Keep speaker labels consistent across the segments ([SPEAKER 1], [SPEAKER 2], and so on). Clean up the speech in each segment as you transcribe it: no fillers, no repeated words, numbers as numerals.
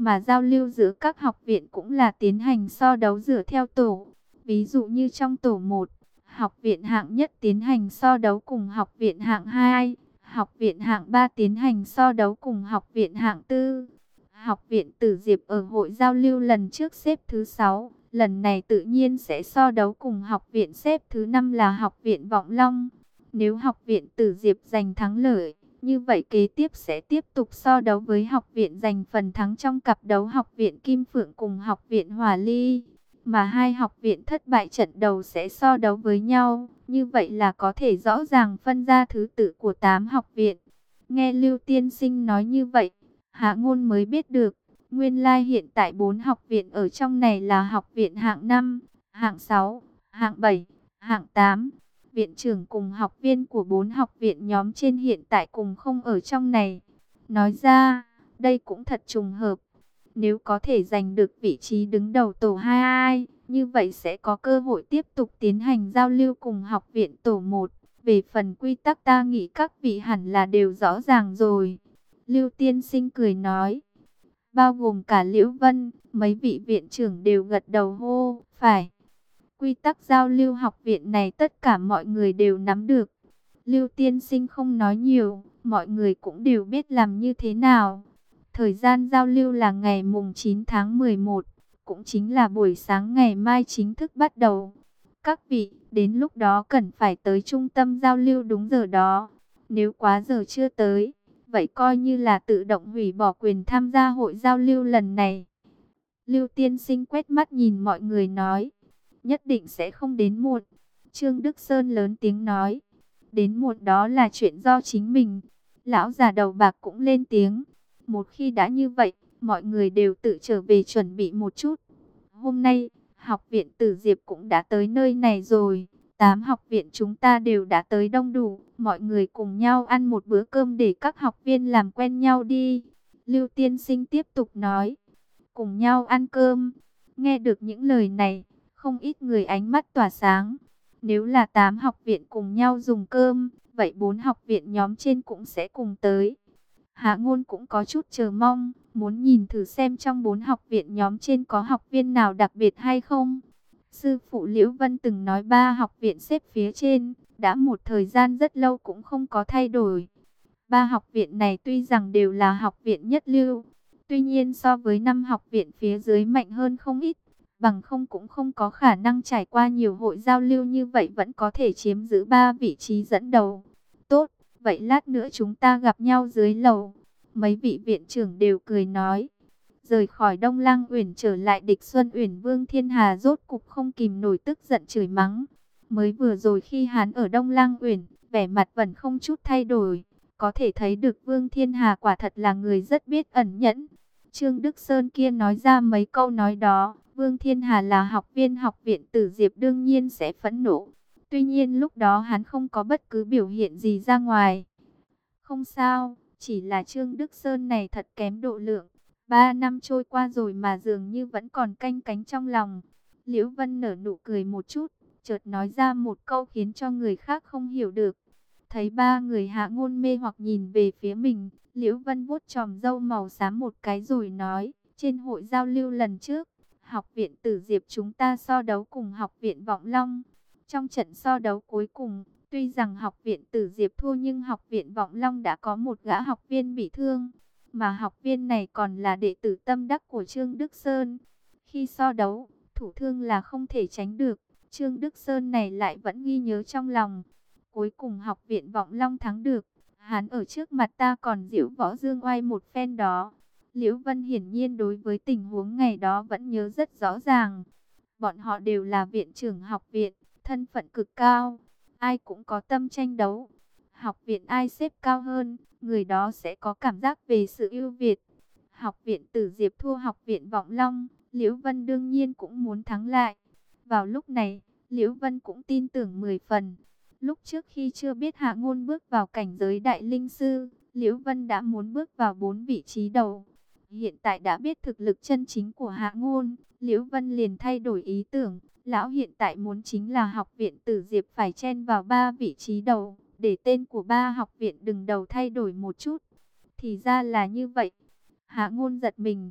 [SPEAKER 1] mà giao lưu giữa các học viện cũng là tiến hành so đấu dựa theo tổ. Ví dụ như trong tổ 1, học viện hạng nhất tiến hành so đấu cùng học viện hạng 2, học viện hạng 3 tiến hành so đấu cùng học viện hạng 4. Học viện Tử Diệp ở hội giao lưu lần trước xếp thứ 6, lần này tự nhiên sẽ so đấu cùng học viện xếp thứ 5 là học viện Vọng Long. Nếu học viện Tử Diệp giành thắng lợi, như vậy kế tiếp sẽ tiếp tục so đấu với học viện giành phần thắng trong cặp đấu học viện Kim Phượng cùng học viện Hỏa Ly. Mà hai học viện thất bại trận đầu sẽ so đấu với nhau. Như vậy là có thể rõ ràng phân ra thứ tự của 8 học viện. Nghe Lưu Tiên Sinh nói như vậy, Hạ Ngôn mới biết được. Nguyên lai hiện tại 4 học viện ở trong này là học viện hạng 5, hạng 6, hạng 7, hạng 8. Viện trưởng cùng học viên của 4 học viện nhóm trên hiện tại cùng không ở trong này. Nói ra, đây cũng thật trùng hợp. Nếu có thể giành được vị trí đứng đầu tổ 2, như vậy sẽ có cơ hội tiếp tục tiến hành giao lưu cùng học viện tổ 1. Về phần quy tắc ta nghĩ các vị hẳn là đều rõ ràng rồi. Lưu Tiên Sinh cười nói. Bao gồm cả Liễu Vân, mấy vị viện trưởng đều gật đầu hô, phải. Quy tắc giao lưu học viện này tất cả mọi người đều nắm được. Lưu Tiên Sinh không nói nhiều, mọi người cũng đều biết làm như thế nào. Thời gian giao lưu là ngày mùng 9 tháng 11, cũng chính là buổi sáng ngày mai chính thức bắt đầu. Các vị, đến lúc đó cần phải tới trung tâm giao lưu đúng giờ đó. Nếu quá giờ chưa tới, vậy coi như là tự động hủy bỏ quyền tham gia hội giao lưu lần này. Lưu Tiên Sinh quét mắt nhìn mọi người nói, nhất định sẽ không đến muộn. Trương Đức Sơn lớn tiếng nói, đến muộn đó là chuyện do chính mình. Lão già đầu bạc cũng lên tiếng, một khi đã như vậy, mọi người đều tự trở về chuẩn bị một chút. Hôm nay, học viện Tử Diệp cũng đã tới nơi này rồi. 8 học viện chúng ta đều đã tới đông đủ. Mọi người cùng nhau ăn một bữa cơm để các học viên làm quen nhau đi. Lưu Tiên Sinh tiếp tục nói. Cùng nhau ăn cơm. Nghe được những lời này, không ít người ánh mắt tỏa sáng. Nếu là 8 học viện cùng nhau dùng cơm, vậy 4 học viện nhóm trên cũng sẽ cùng tới. Hạ Ngôn cũng có chút chờ mong, muốn nhìn thử xem trong 4 học viện nhóm trên có học viên nào đặc biệt hay không. Sư phụ Liễu Vân từng nói 3 học viện xếp phía trên, đã một thời gian rất lâu cũng không có thay đổi. 3 học viện này tuy rằng đều là học viện nhất lưu, tuy nhiên so với 5 học viện phía dưới mạnh hơn không ít, bằng không cũng không có khả năng trải qua nhiều hội giao lưu như vậy vẫn có thể chiếm giữ 3 vị trí dẫn đầu. Tốt, vậy lát nữa chúng ta gặp nhau dưới lầu. Mấy vị viện trưởng đều cười nói. Rời khỏi Đông Lăng Uyển trở lại Địch Xuân Uyển, Vương Thiên Hà rốt cục không kìm nổi tức giận chửi mắng. Mới vừa rồi khi hắn ở Đông Lăng Uyển, vẻ mặt vẫn không chút thay đổi. Có thể thấy được Vương Thiên Hà quả thật là người rất biết ẩn nhẫn. Trương Đức Sơn kia nói ra mấy câu nói đó, Vương Thiên Hà là học viên học viện Tử Diệp đương nhiên sẽ phẫn nộ. Tuy nhiên lúc đó hắn không có bất cứ biểu hiện gì ra ngoài. Không sao, chỉ là Trương Đức Sơn này thật kém độ lượng. 3 năm trôi qua rồi mà dường như vẫn còn canh cánh trong lòng. Liễu Vân nở nụ cười một chút, chợt nói ra một câu khiến cho người khác không hiểu được. Thấy 3 người Hạ Ngôn mê hoặc nhìn về phía mình, Liễu Vân vuốt chòm râu màu xám một cái rồi nói, trên hội giao lưu lần trước, học viện Tử Diệp chúng ta so đấu cùng học viện Vọng Long. Trong trận so đấu cuối cùng, tuy rằng học viện Tử Diệp thua nhưng học viện Vọng Long đã có một gã học viên bị thương. Mà học viên này còn là đệ tử tâm đắc của Trương Đức Sơn. Khi so đấu, thủ thương là không thể tránh được. Trương Đức Sơn này lại vẫn ghi nhớ trong lòng. Cuối cùng học viện Vọng Long thắng được. Hắn ở trước mặt ta còn giễu võ dương oai một phen đó. Liễu Vân hiển nhiên đối với tình huống ngày đó vẫn nhớ rất rõ ràng. Bọn họ đều là viện trưởng học viện, thân phận cực cao. Ai cũng có tâm tranh đấu. Học viện ai xếp cao hơn, người đó sẽ có cảm giác về sự ưu việt. Học viện Tử Diệp thua học viện Vọng Long, Liễu Vân đương nhiên cũng muốn thắng lại. Vào lúc này, Liễu Vân cũng tin tưởng 10 phần. Lúc trước khi chưa biết Hạ Ngôn bước vào cảnh giới đại linh sư, Liễu Vân đã muốn bước vào 4 vị trí đầu. Hiện tại đã biết thực lực chân chính của Hạ Ngôn, Liễu Vân liền thay đổi ý tưởng. Lão hiện tại muốn chính là học viện Tử Diệp phải chen vào 3 vị trí đầu, để tên của 3 học viện đứng đầu thay đổi một chút. Thì ra là như vậy. Hạ Ngôn giật mình.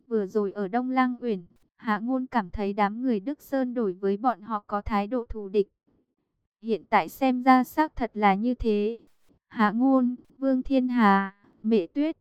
[SPEAKER 1] Vừa rồi ở Đông Lang Uyển, Hạ Ngôn cảm thấy đám người Đức Sơn đối với bọn họ có thái độ thù địch. Hiện tại xem ra xác thật là như thế. Hạ Ngôn, Vương Thiên Hà, Mễ Tuyết,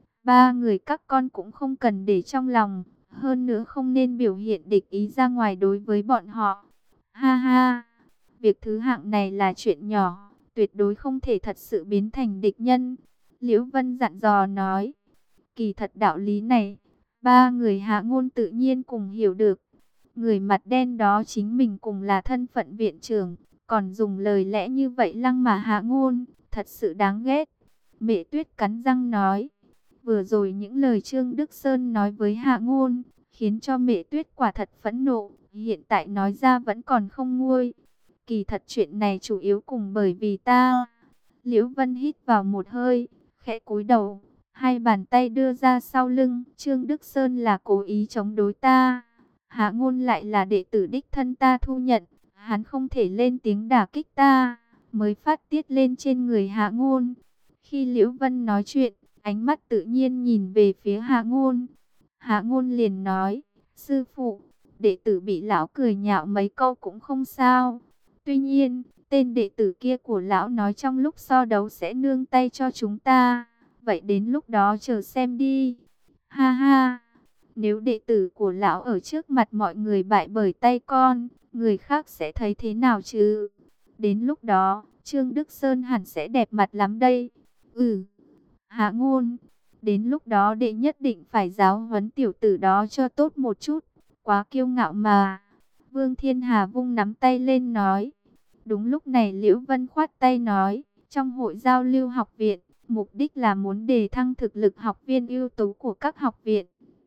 [SPEAKER 1] ba người các con cũng không cần để trong lòng. Hơn nữa không nên biểu hiện địch ý ra ngoài đối với bọn họ. Ha ha, việc thứ hạng này là chuyện nhỏ, tuyệt đối không thể thật sự biến thành địch nhân. Liễu Vân dặn dò nói. Kỳ thật đạo lý này, ba người Hạ Ngôn tự nhiên cùng hiểu được. Người mặt đen đó chính mình cùng là thân phận viện trưởng, còn dùng lời lẽ như vậy lăng mà Hạ Ngôn, thật sự đáng ghét. Mẹ Tuyết cắn răng nói. Vừa rồi những lời Trương Đức Sơn nói với Hạ Ngôn, khiến cho Mẹ Tuyết quả thật phẫn nộ, hiện tại nói ra vẫn còn không nguôi. Kỳ thật chuyện này chủ yếu cùng bởi vì ta. Liễu Vân hít vào một hơi, khẽ cúi đầu, hai bàn tay đưa ra sau lưng. Trương Đức Sơn là cố ý chống đối ta, Hạ Ngôn lại là đệ tử đích thân ta thu nhận, hắn không thể lên tiếng đả kích ta, mới phát tiết lên trên người Hạ Ngôn. Khi Liễu Vân nói chuyện, ánh mắt tự nhiên nhìn về phía Hạ Ngôn. Hạ Ngôn liền nói, sư phụ, đệ tử bị lão cười nhạo mấy câu cũng không sao. Tuy nhiên, tên đệ tử kia của lão nói trong lúc so đấu sẽ nương tay cho chúng ta. Vậy đến lúc đó chờ xem đi. Ha ha, nếu đệ tử của lão ở trước mặt mọi người bại bởi tay con, người khác sẽ thấy thế nào chứ? Đến lúc đó, Trương Đức Sơn hẳn sẽ đẹp mặt lắm đây. Ừ, Hạ Ngôn, đến lúc đó đệ nhất định phải giáo huấn tiểu tử đó cho tốt một chút. Quá kiêu ngạo mà. Vương Thiên Hà vung nắm tay lên nói. Đúng lúc này Liễu Vân khoát tay nói, trong hội giao lưu học viện, mục đích là muốn đề thăng thực lực học viên ưu tú của các học viện.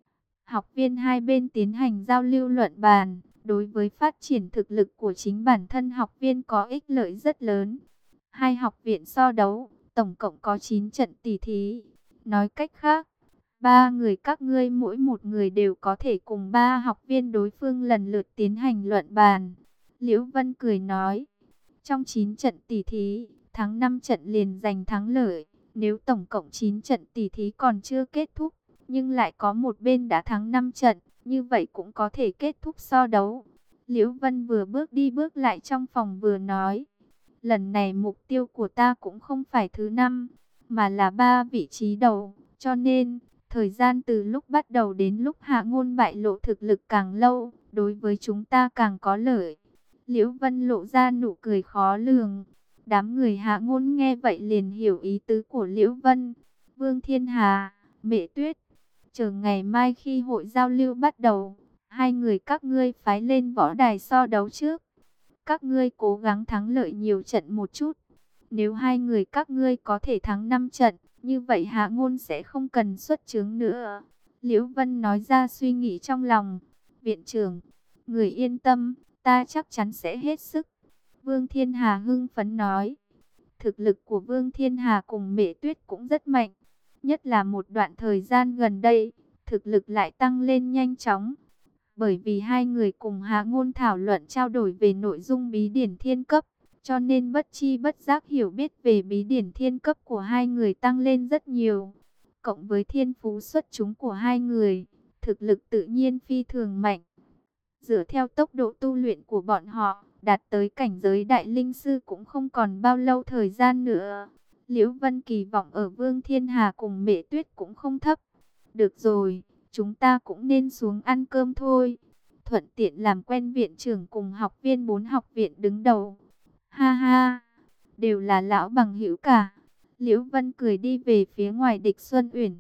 [SPEAKER 1] Học viên hai bên tiến hành giao lưu luận bàn, đối với phát triển thực lực của chính bản thân học viên có ích lợi rất lớn. Hai học viện so đấu, tổng cộng có 9 trận tỷ thí. Nói cách khác, ba người các ngươi mỗi một người đều có thể cùng ba học viên đối phương lần lượt tiến hành luận bàn. Liễu Vân cười nói, trong 9 trận tỷ thí, thắng 5 trận liền giành thắng lợi. Nếu tổng cộng 9 trận tỷ thí còn chưa kết thúc, nhưng lại có một bên đã thắng 5 trận, như vậy cũng có thể kết thúc so đấu. Liễu Vân vừa bước đi bước lại trong phòng vừa nói, lần này mục tiêu của ta cũng không phải thứ 5, mà là 3 vị trí đầu, cho nên thời gian từ lúc bắt đầu đến lúc Hạ Ngôn bại lộ thực lực càng lâu, đối với chúng ta càng có lợi. Liễu Vân lộ ra nụ cười khó lường. Đám người Hạ Ngôn nghe vậy liền hiểu ý tứ của Liễu Vân. Vương Thiên Hà, Mễ Tuyết, chờ ngày mai khi hội giao lưu bắt đầu, hai người các ngươi phái lên võ đài so đấu trước. Các ngươi cố gắng thắng lợi nhiều trận một chút. Nếu hai người các ngươi có thể thắng 5 trận, như vậy Hạ Ngôn sẽ không cần xuất chứng nữa. Liễu Vân nói ra suy nghĩ trong lòng. Viện trưởng, người yên tâm, ta chắc chắn sẽ hết sức. Vương Thiên Hà hưng phấn nói. Thực lực của Vương Thiên Hà cùng Mễ Tuyết cũng rất mạnh. Nhất là một đoạn thời gian gần đây, thực lực lại tăng lên nhanh chóng. Bởi vì hai người cùng Hạ Ngôn thảo luận trao đổi về nội dung bí điển thiên cấp, cho nên bất chi bất giác hiểu biết về bí điển thiên cấp của hai người tăng lên rất nhiều. Cộng với thiên phú xuất chúng của hai người, thực lực tự nhiên phi thường mạnh. Dựa theo tốc độ tu luyện của bọn họ, đạt tới cảnh giới đại linh sư cũng không còn bao lâu thời gian nữa. Liễu Vân kỳ vọng ở Vương Thiên Hà cùng Mễ Tuyết cũng không thấp. Được rồi, chúng ta cũng nên xuống ăn cơm thôi. Thuận tiện làm quen viện trưởng cùng học viên 4 học viện đứng đầu. Ha ha, đều là lão bằng hữu cả. Liễu Vân cười đi về phía ngoài Địch Xuân Uyển.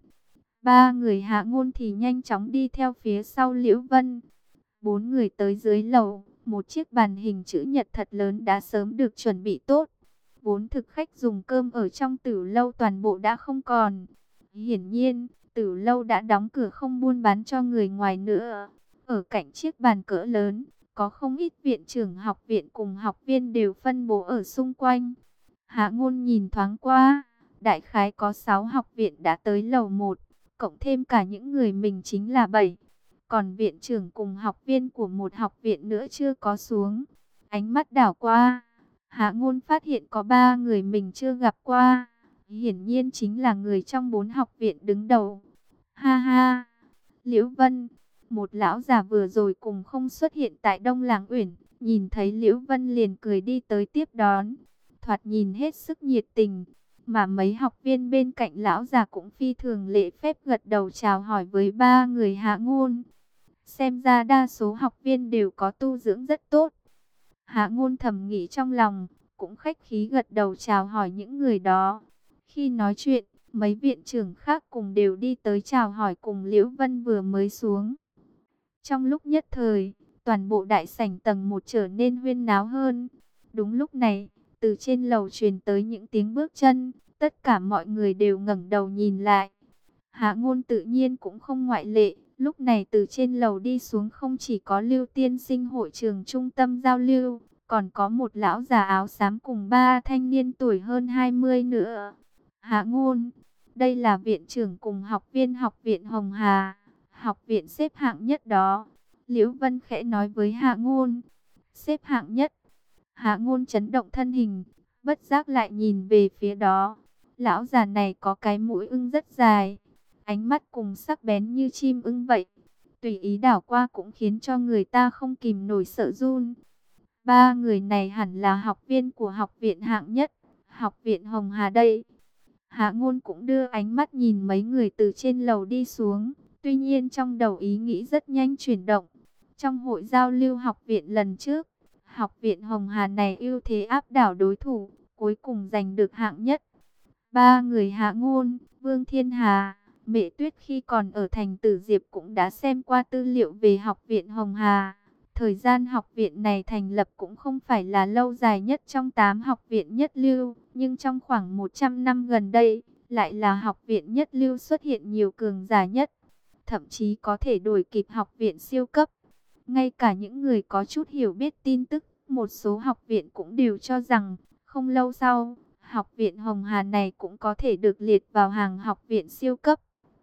[SPEAKER 1] Ba người Hạ Ngôn thì nhanh chóng đi theo phía sau Liễu Vân. 4 người tới dưới lầu, một chiếc bàn hình chữ nhật thật lớn đã sớm được chuẩn bị tốt. Vốn thực khách dùng cơm ở trong Tử lâu toàn bộ đã không còn. Hiển nhiên, Tử lâu đã đóng cửa không buôn bán cho người ngoài nữa. Ở cạnh chiếc bàn cỡ lớn, có không ít viện trưởng học viện cùng học viên đều phân bố ở xung quanh. Hạ Ngôn nhìn thoáng qua, đại khái có 6 học viện đã tới lầu 1, cộng thêm cả những người mình chính là 7. Còn viện trưởng cùng học viên của một học viện nữa chưa có xuống. Ánh mắt đảo qua, Hạ Ngôn phát hiện có 3 người mình chưa gặp qua. Hiển nhiên chính là người trong 4 học viện đứng đầu. Ha ha, Liễu Vân, một lão già vừa rồi cùng không xuất hiện tại Đông Làng Uyển, nhìn thấy Liễu Vân liền cười đi tới tiếp đón, thoạt nhìn hết sức nhiệt tình, mà mấy học viên bên cạnh lão già cũng phi thường lễ phép gật đầu chào hỏi với ba người Hạ Ngôn. Xem ra đa số học viên đều có tu dưỡng rất tốt. Hạ Ngôn thầm nghĩ trong lòng, cũng khách khí gật đầu chào hỏi những người đó. Khi nói chuyện, mấy viện trưởng khác cùng đều đi tới chào hỏi cùng Liễu Vân vừa mới xuống. Trong lúc nhất thời, toàn bộ đại sảnh tầng 1 trở nên huyên náo hơn. Đúng lúc này, từ trên lầu truyền tới những tiếng bước chân, tất cả mọi người đều ngẩng đầu nhìn lại. Hạ Ngôn tự nhiên cũng không ngoại lệ, lúc này từ trên lầu đi xuống không chỉ có Lưu Tiên Sinh hội trường trung tâm giao lưu, còn có một lão già áo xám cùng ba thanh niên tuổi hơn 20 nữa. Hạ Ngôn, đây là viện trưởng cùng học viên học viện Hồng Hà, học viện xếp hạng nhất đó. Liễu Vân khẽ nói với Hạ Ngôn, xếp hạng nhất. Hạ Ngôn chấn động thân hình, bất giác lại nhìn về phía đó. Lão già này có cái mũi ưng rất dài, ánh mắt cùng sắc bén như chim ưng vậy. Tùy ý đảo qua cũng khiến cho người ta không kìm nổi sợ run. Ba người này hẳn là học viên của học viện hạng nhất, học viện Hồng Hà đây. Hạ Ngôn cũng đưa ánh mắt nhìn mấy người từ trên lầu đi xuống. Tuy nhiên trong đầu ý nghĩ rất nhanh chuyển động. Trong hội giao lưu học viện lần trước, học viện Hồng Hà này ưu thế áp đảo đối thủ, cuối cùng giành được hạng nhất. Ba người Hạ Ngôn, Vương Thiên Hà, Mẹ Tuyết khi còn ở thành Tử Diệp cũng đã xem qua tư liệu về học viện Hồng Hà. Thời gian học viện này thành lập cũng không phải là lâu dài nhất trong 8 học viện nhất lưu, nhưng trong khoảng 100 năm gần đây, lại là học viện nhất lưu xuất hiện nhiều cường giả nhất, thậm chí có thể đuổi kịp học viện siêu cấp. Ngay cả những người có chút hiểu biết tin tức, một số học viện cũng đều cho rằng, không lâu sau, học viện Hồng Hà này cũng có thể được liệt vào hàng học viện siêu cấp.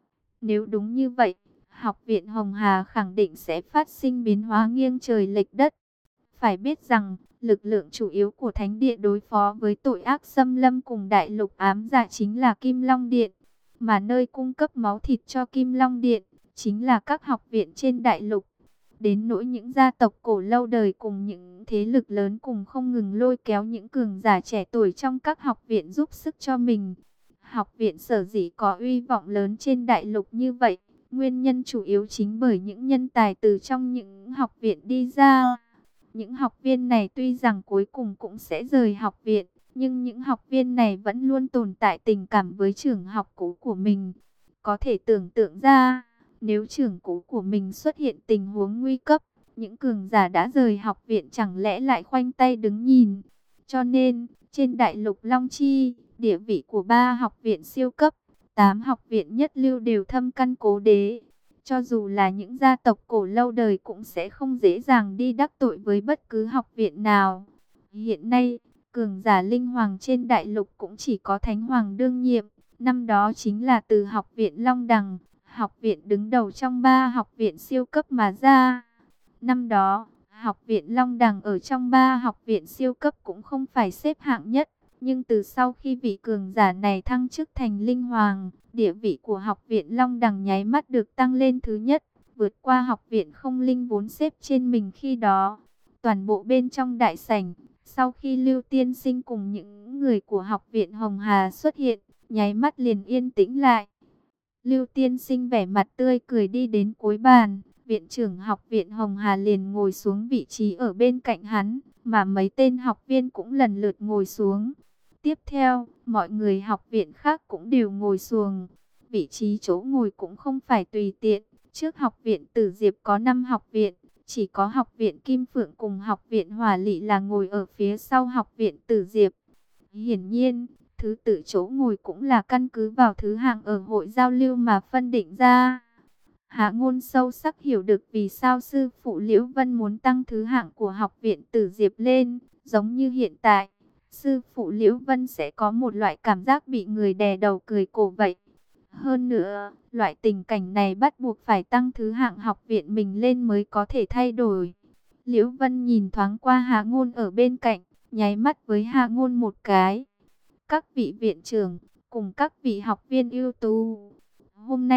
[SPEAKER 1] Nếu đúng như vậy, học viện Hồng Hà khẳng định sẽ phát sinh biến hóa nghiêng trời lệch đất. Phải biết rằng, lực lượng chủ yếu của Thánh Điện đối phó với tội ác xâm lâm cùng đại lục ám dạ chính là Kim Long Điện, mà nơi cung cấp máu thịt cho Kim Long Điện chính là các học viện trên đại lục. Đến nỗi những gia tộc cổ lâu đời cùng những thế lực lớn cùng không ngừng lôi kéo những cường giả trẻ tuổi trong các học viện giúp sức cho mình. Học viện sở dĩ có uy vọng lớn trên đại lục như vậy, nguyên nhân chủ yếu chính bởi những nhân tài từ trong những học viện đi ra. Những học viên này tuy rằng cuối cùng cũng sẽ rời học viện, nhưng những học viên này vẫn luôn tồn tại tình cảm với trường học cũ của mình. Có thể tưởng tượng ra, nếu trường cũ của mình xuất hiện tình huống nguy cấp, những cường giả đã rời học viện chẳng lẽ lại khoanh tay đứng nhìn. Cho nên, trên đại lục Long Chi, địa vị của 3 học viện siêu cấp, 8 học viện nhất lưu đều thâm căn cố đế. Cho dù là những gia tộc cổ lâu đời cũng sẽ không dễ dàng đi đắc tội với bất cứ học viện nào. Hiện nay, cường giả linh hoàng trên đại lục cũng chỉ có Thánh Hoàng đương nhiệm. Năm đó chính là từ học viện Long Đằng, học viện đứng đầu trong 3 học viện siêu cấp mà ra. Năm đó, học viện Long Đằng ở trong 3 học viện siêu cấp cũng không phải xếp hạng nhất. Nhưng từ sau khi vị cường giả này thăng chức thành linh hoàng, địa vị của học viện Long Đằng nháy mắt được tăng lên thứ nhất, vượt qua học viện không linh vốn xếp trên mình khi đó. Toàn bộ bên trong đại sảnh, sau khi Lưu Tiên Sinh cùng những người của học viện Hồng Hà xuất hiện, nháy mắt liền yên tĩnh lại. Lưu Tiên Sinh vẻ mặt tươi cười đi đến cuối bàn, viện trưởng học viện Hồng Hà liền ngồi xuống vị trí ở bên cạnh hắn, mà mấy tên học viên cũng lần lượt ngồi xuống. Tiếp theo, mọi người học viện khác cũng đều ngồi xuống. Vị trí chỗ ngồi cũng không phải tùy tiện. Trước học viện Tử Diệp có 5 học viện, chỉ có học viện Kim Phượng cùng học viện Hỏa Lị là ngồi ở phía sau học viện Tử Diệp. Hiển nhiên, thứ tự chỗ ngồi cũng là căn cứ vào thứ hạng ở hội giao lưu mà phân định ra. Hạ Ngôn sâu sắc hiểu được vì sao sư phụ Liễu Vân muốn tăng thứ hạng của học viện Tử Diệp lên, giống như hiện tại. Sư phụ Liễu Vân sẽ có một loại cảm giác bị người đè đầu cười cổ vậy. Hơn nữa, loại tình cảnh này bắt buộc phải tăng thứ hạng học viện mình lên mới có thể thay đổi. Liễu Vân nhìn thoáng qua Hạ Ngôn ở bên cạnh, nháy mắt với Hạ Ngôn một cái. Các vị viện trưởng, cùng các vị học viên ưu tú, hôm nay,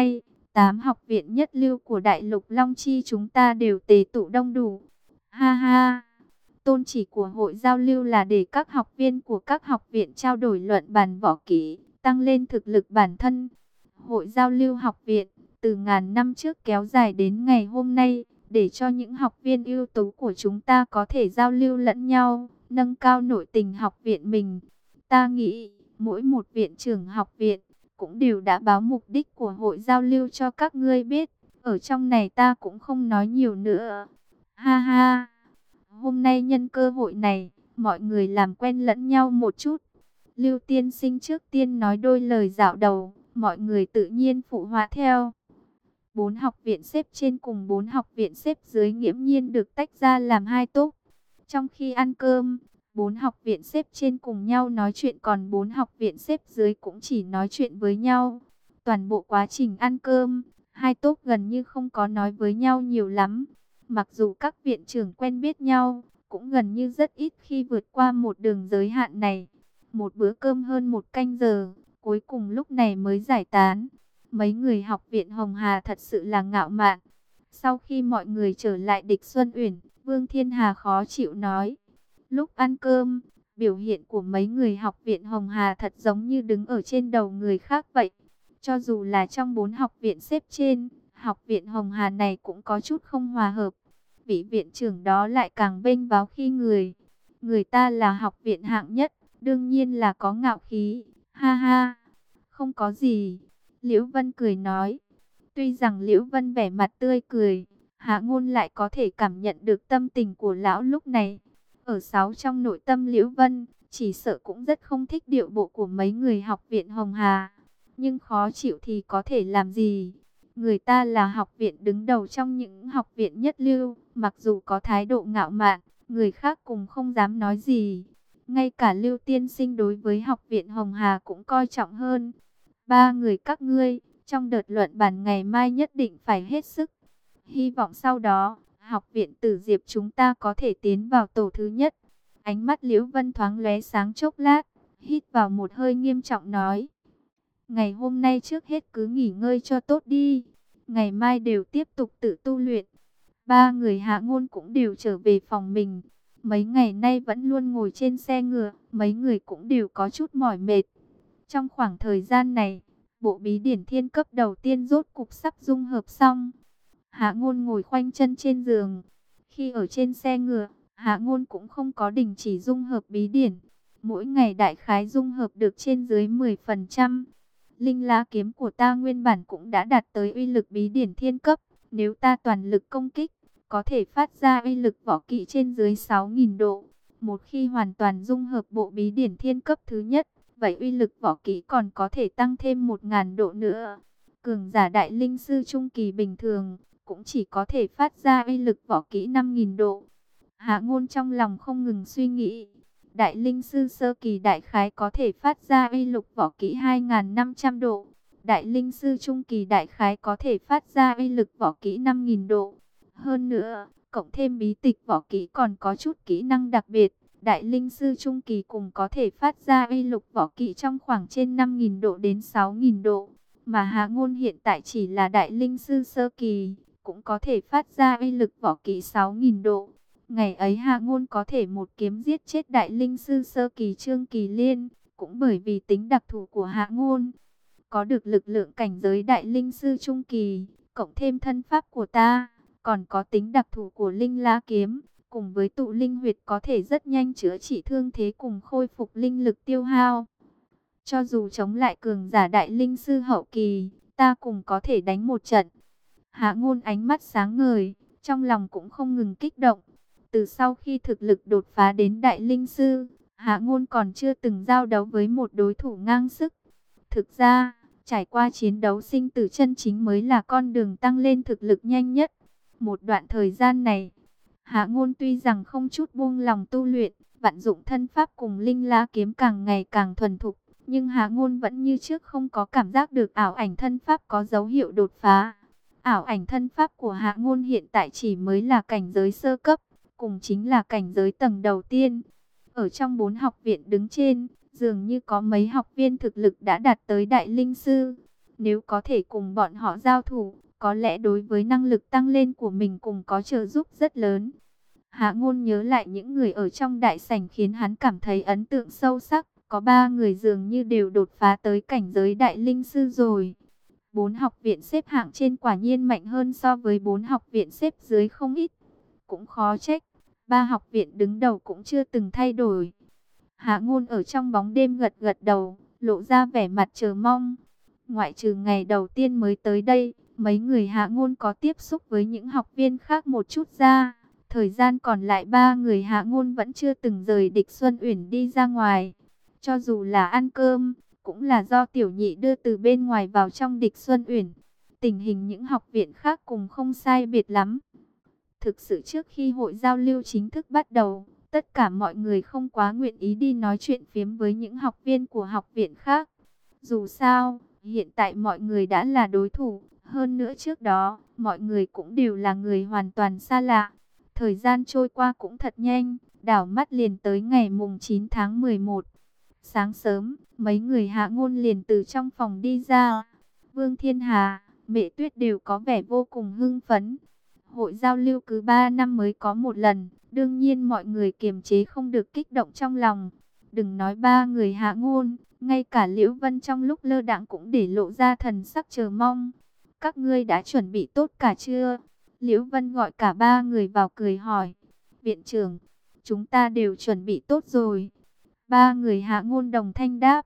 [SPEAKER 1] 8 học viện nhất lưu của Đại Lục Long Chi chúng ta đều tề tụ đông đủ. Ha ha! Tôn chỉ của hội giao lưu là để các học viên của các học viện trao đổi luận bàn võ kỹ, tăng lên thực lực bản thân. Hội giao lưu học viện, từ ngàn năm trước kéo dài đến ngày hôm nay, để cho những học viên ưu tú của chúng ta có thể giao lưu lẫn nhau, nâng cao nội tình học viện mình. Ta nghĩ, mỗi một viện trưởng học viện, cũng đều đã báo mục đích của hội giao lưu cho các ngươi biết. Ở trong này ta cũng không nói nhiều nữa. Ha ha! Hôm nay nhân cơ hội này, mọi người làm quen lẫn nhau một chút. Lưu tiên sinh trước tiên nói đôi lời dạo đầu, mọi người tự nhiên phụ họa theo. 4 học viện xếp trên cùng 4 học viện xếp dưới nghiễm nhiên được tách ra làm 2 tốp. Trong khi ăn cơm, 4 học viện xếp trên cùng nhau nói chuyện, còn 4 học viện xếp dưới cũng chỉ nói chuyện với nhau. Toàn bộ quá trình ăn cơm, 2 tốp gần như không có nói với nhau nhiều lắm. Mặc dù các viện trưởng quen biết nhau, cũng gần như rất ít khi vượt qua một đường giới hạn này. Một bữa cơm hơn 1 canh giờ, cuối cùng lúc này mới giải tán. Mấy người học viện Hồng Hà thật sự là ngạo mạn. Sau khi mọi người trở lại Địch Xuân Uyển, Vương Thiên Hà khó chịu nói. Lúc ăn cơm, biểu hiện của mấy người học viện Hồng Hà thật giống như đứng ở trên đầu người khác vậy. Cho dù là trong 4 học viện xếp trên, học viện Hồng Hà này cũng có chút không hòa hợp. Vị viện trưởng đó lại càng bênh váo khi người. Người ta là học viện hạng nhất, đương nhiên là có ngạo khí. Ha ha, không có gì. Liễu Vân cười nói. Tuy rằng Liễu Vân vẻ mặt tươi cười, Hạ Ngôn lại có thể cảm nhận được tâm tình của lão lúc này. Ở trong nội tâm Liễu Vân, chỉ sợ cũng rất không thích điệu bộ của mấy người học viện Hồng Hà. Nhưng khó chịu thì có thể làm gì? Người ta là học viện đứng đầu trong những học viện nhất lưu, mặc dù có thái độ ngạo mạn, người khác cùng không dám nói gì. Ngay cả Lưu tiên sinh đối với học viện Hồng Hà cũng coi trọng hơn. 3 người các ngươi, trong đợt luận bàn ngày mai nhất định phải hết sức. Hy vọng sau đó, học viện Tử Diệp chúng ta có thể tiến vào tổ thứ nhất. Ánh mắt Liễu Vân thoáng lóe sáng chốc lát, hít vào một hơi nghiêm trọng nói. Ngày hôm nay trước hết cứ nghỉ ngơi cho tốt đi. Ngày mai đều tiếp tục tự tu luyện. 3 người Hạ Ngôn cũng đều trở về phòng mình. Mấy ngày nay vẫn luôn ngồi trên xe ngựa, mấy người cũng đều có chút mỏi mệt. Trong khoảng thời gian này, bộ bí điển thiên cấp đầu tiên rốt cục sắp dung hợp xong. Hạ Ngôn ngồi khoanh chân trên giường. Khi ở trên xe ngựa, Hạ Ngôn cũng không có đình chỉ dung hợp bí điển. Mỗi ngày đại khái dung hợp được trên dưới 10%. Linh lá kiếm của ta nguyên bản cũng đã đạt tới uy lực bí điển thiên cấp. Nếu ta toàn lực công kích, có thể phát ra uy lực võ kỹ trên dưới 6.000 độ. Một khi hoàn toàn dung hợp bộ bí điển thiên cấp thứ nhất, vậy uy lực võ kỹ còn có thể tăng thêm 1.000 độ nữa. Cường giả đại linh sư trung kỳ bình thường, cũng chỉ có thể phát ra uy lực võ kỹ 5.000 độ. Hạ Ngôn trong lòng không ngừng suy nghĩ. Đại linh sư sơ kỳ đại khái có thể phát ra uy lực võ kỹ 2.500 độ. Đại linh sư trung kỳ đại khái có thể phát ra uy lực võ kỹ 5.000 độ. Hơn nữa, cộng thêm bí tịch võ kỹ còn có chút kỹ năng đặc biệt. Đại linh sư trung kỳ cùng có thể phát ra uy lực võ kỹ trong khoảng trên 5.000 độ đến 6.000 độ. Mà Hạ Ngôn hiện tại chỉ là đại linh sư sơ kỳ, cũng có thể phát ra uy lực võ kỹ 6.000 độ. Ngày ấy Hạ Ngôn có thể một kiếm giết chết đại linh sư sơ kỳ Trương Kỳ Liên, cũng bởi vì tính đặc thù của Hạ Ngôn. Có được lực lượng cảnh giới đại linh sư trung kỳ, cộng thêm thân pháp của ta, còn có tính đặc thù của linh lá kiếm, cùng với tụ linh huyệt có thể rất nhanh chữa trị thương thế cùng khôi phục linh lực tiêu hao. Cho dù chống lại cường giả đại linh sư hậu kỳ, ta cùng có thể đánh một trận. Hạ Ngôn ánh mắt sáng ngời, trong lòng cũng không ngừng kích động. Từ sau khi thực lực đột phá đến đại linh sư, Hạ Ngôn còn chưa từng giao đấu với một đối thủ ngang sức. Thực ra, trải qua chiến đấu sinh tử chân chính mới là con đường tăng lên thực lực nhanh nhất. Một đoạn thời gian này, Hạ Ngôn tuy rằng không chút buông lòng tu luyện, vận dụng thân pháp cùng linh lá kiếm càng ngày càng thuần thục, nhưng Hạ Ngôn vẫn như trước không có cảm giác được ảo ảnh thân pháp có dấu hiệu đột phá. Ảo ảnh thân pháp của Hạ Ngôn hiện tại chỉ mới là cảnh giới sơ cấp, cùng chính là cảnh giới tầng đầu tiên. Ở trong 4 học viện đứng trên, dường như có mấy học viên thực lực đã đạt tới đại linh sư. Nếu có thể cùng bọn họ giao thủ, có lẽ đối với năng lực tăng lên của mình cũng có trợ giúp rất lớn. Hạ Ngôn nhớ lại những người ở trong đại sảnh khiến hắn cảm thấy ấn tượng sâu sắc. Có 3 người dường như đều đột phá tới cảnh giới đại linh sư rồi. 4 học viện xếp hạng trên quả nhiên mạnh hơn so với 4 học viện xếp dưới không ít. Cũng khó trách, 3 học viện đứng đầu cũng chưa từng thay đổi. Hạ Ngôn ở trong bóng đêm gật gật đầu, lộ ra vẻ mặt chờ mong. Ngoại trừ ngày đầu tiên mới tới đây, mấy người Hạ Ngôn có tiếp xúc với những học viên khác một chút ra. Thời gian còn lại 3 người Hạ Ngôn vẫn chưa từng rời Địch Xuân Uyển đi ra ngoài. Cho dù là ăn cơm, cũng là do Tiểu Nhị đưa từ bên ngoài vào trong Địch Xuân Uyển. Tình hình những học viện khác cùng không sai biệt lắm. Thực sự trước khi hội giao lưu chính thức bắt đầu, tất cả mọi người không quá nguyện ý đi nói chuyện phiếm với những học viên của học viện khác. Dù sao, hiện tại mọi người đã là đối thủ, hơn nữa trước đó, mọi người cũng đều là người hoàn toàn xa lạ. Thời gian trôi qua cũng thật nhanh, đảo mắt liền tới ngày mùng 9 tháng 11. Sáng sớm, mấy người Hạ Ngôn liền từ trong phòng đi ra. Vương Thiên Hà, Mẹ Tuyết đều có vẻ vô cùng hưng phấn. Hội giao lưu cứ 3 năm mới có một lần, đương nhiên mọi người kiềm chế không được kích động trong lòng. Đừng nói 3 người Hạ Ngôn, ngay cả Liễu Vân trong lúc lơ đãng cũng để lộ ra thần sắc chờ mong. Các ngươi đã chuẩn bị tốt cả chưa? Liễu Vân gọi cả 3 người vào cười hỏi. Viện trưởng, chúng ta đều chuẩn bị tốt rồi. 3 người Hạ Ngôn đồng thanh đáp.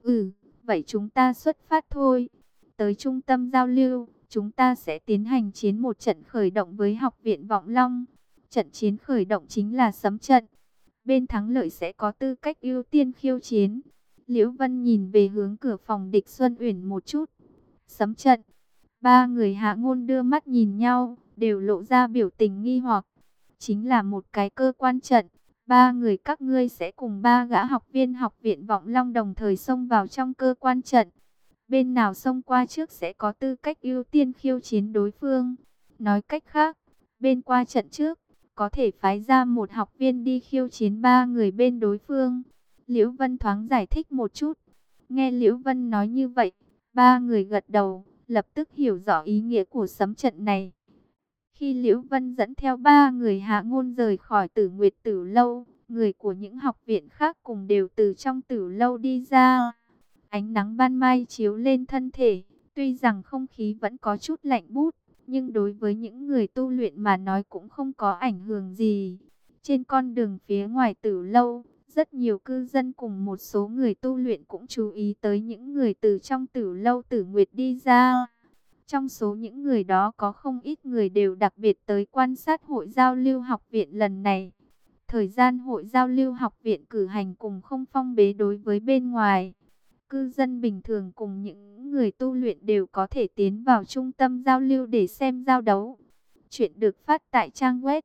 [SPEAKER 1] Vậy chúng ta xuất phát thôi. Tới trung tâm giao lưu, chúng ta sẽ tiến hành chiến một trận khởi động với học viện Vọng Long. Trận chiến khởi động chính là sấm trận. Bên thắng lợi sẽ có tư cách ưu tiên khiêu chiến. Liễu Vân nhìn về hướng cửa phòng Địch Xuân Uyển một chút. Sấm trận. 3 người Hạ Ngôn đưa mắt nhìn nhau, đều lộ ra biểu tình nghi hoặc. Chính là một cái cơ quan trận. 3 người các ngươi sẽ cùng 3 gã học viên học viện Vọng Long đồng thời xông vào trong cơ quan trận. Bên nào xông qua trước sẽ có tư cách ưu tiên khiêu chiến đối phương. Nói cách khác, bên qua trận trước, có thể phái ra một học viên đi khiêu chiến 3 người bên đối phương. Liễu Vân thoáng giải thích một chút. Nghe Liễu Vân nói như vậy, 3 người gật đầu, lập tức hiểu rõ ý nghĩa của sấm trận này. Khi Liễu Vân dẫn theo 3 người Hạ Ngôn rời khỏi Tử Nguyệt Tử Lâu, người của những học viện khác cùng đều từ trong Tử Lâu đi ra. Ánh nắng ban mai chiếu lên thân thể, tuy rằng không khí vẫn có chút lạnh buốt, nhưng đối với những người tu luyện mà nói cũng không có ảnh hưởng gì. Trên con đường phía ngoài Tử Lâu, rất nhiều cư dân cùng một số người tu luyện cũng chú ý tới những người từ trong Tử Lâu Tử Nguyệt đi ra. Trong số những người đó có không ít người đều đặc biệt tới quan sát hội giao lưu học viện lần này. Thời gian hội giao lưu học viện cử hành cùng không phong bế đối với bên ngoài. Cư dân bình thường cùng những người tu luyện đều có thể tiến vào trung tâm giao lưu để xem giao đấu. Chuyện được phát tại trang web